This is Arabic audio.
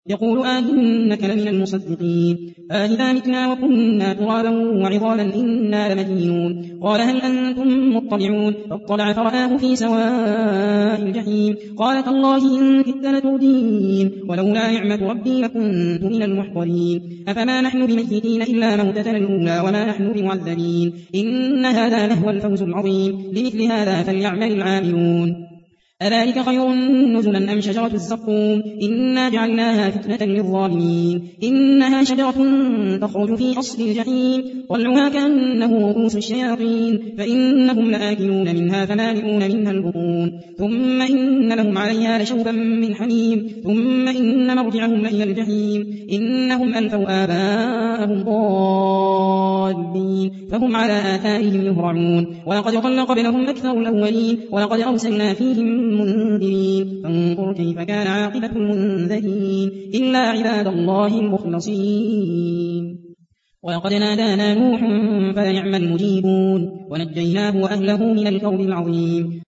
يقول إنك لمن المصدقين إذا متنا وكنا ترابا وعظاما إنا لمدينون قال هل أنتم مطلعون فاطلع فرآه في سواء الجحيم قال تالله إن كدت لتردين ولولا نعمة ربي لكنت من المحضرين أفما نحن بميتين إلا موتتنا الأولى وما نحن بمعذبين إن هذا لهو الفوز العظيم لمثل هذا فليعمل العاملون أذلك خير نزلا أم شجرة الزقوم إنا جعلناها فتنة للظالمين إنها شجرة تخرج في أصل الجحيم طلعها كأنه رؤوس الشياطين فإنهم لآكلون منها فمالئون منها البطون ثم إن لهم عليها لشوبا من حميم ثم إن مرجعهم لإلى الجحيم إنهم ألفوا آباءهم ضالين فهم على آثارهم يهرعون ولقد ضل قبلهم أكثر الأولين ولقد أرسلنا فيهم منذرين فانظر كيف كان عاقبة المنذرين إلا عباد الله المخلصين ولقد نادانا نوح فلنعم المجيبون ونجيناه وأهله من الكرب العظيم